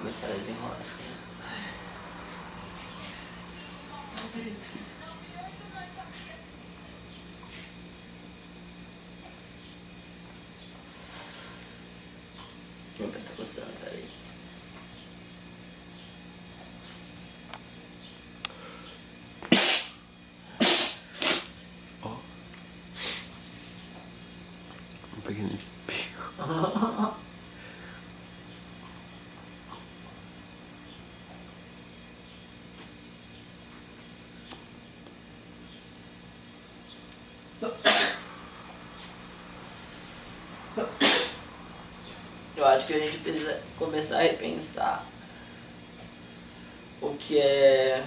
começar a desenrolar. Meu pé tá coçando, peraí. Ó. Um pequeno espirro. Eu acho que a gente precisa começar a repensar o que é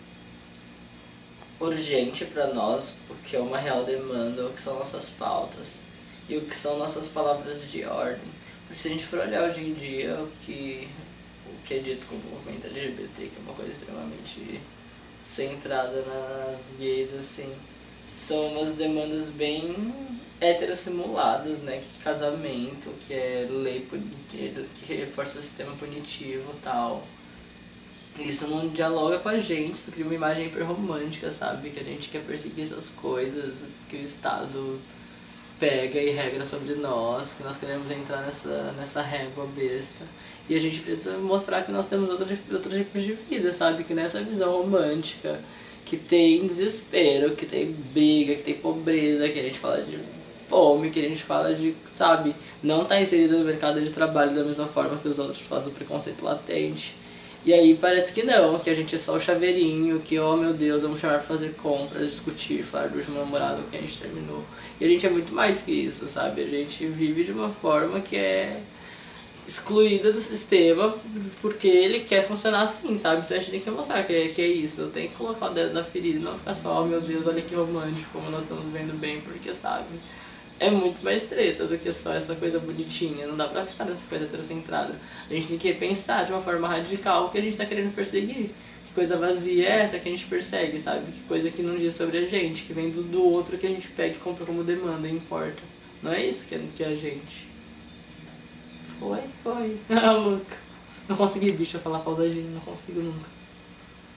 urgente para nós, o que é uma real demanda, o que são nossas pautas e o que são nossas palavras de ordem. Porque se a gente for olhar hoje em dia o que é dito como movimento LGBT, que é uma coisa extremamente centrada nas gays, assim, são umas demandas bem heterossimuladas, né? Que casamento, que é lei que reforça o sistema punitivo e tal. Isso não dialoga com a gente, isso cria uma imagem hiper romântica, sabe? Que a gente quer perseguir essas coisas, que o Estado pega e regra sobre nós, que nós queremos entrar nessa régua besta. E a gente precisa mostrar que nós temos outros tipos de vida, sabe? Que nessa visão romântica, que tem desespero, que tem briga, que tem pobreza, que a gente fala de fome, que a gente fala de, sabe, não tá inserido no mercado de trabalho da mesma forma que os outros fazem o preconceito latente. E aí parece que não, que a gente é só o chaveirinho, que, oh meu Deus, vamos chamar pra fazer compras, discutir, falar do último namorado que a gente terminou. E a gente é muito mais que isso, sabe? A gente vive de uma forma que é excluída do sistema porque ele quer funcionar assim, sabe? Então a gente tem que mostrar que é isso, tem que colocar o dedo na ferida e não ficar só, oh meu Deus, olha que romântico, como nós estamos vendo bem, porque, sabe? É muito mais treta do que só essa coisa bonitinha, não dá pra ficar nessa coisa heterocentrada. A gente tem que repensar de uma forma radical o que a gente tá querendo perseguir. Que coisa vazia é essa que a gente persegue, sabe? Que coisa que não diz sobre a gente, que vem do outro que a gente pega e compra como demanda e importa. Não é isso que é a gente. Foi. Ah, louca. Não consegui, bicho, falar pausadinho, não consigo nunca.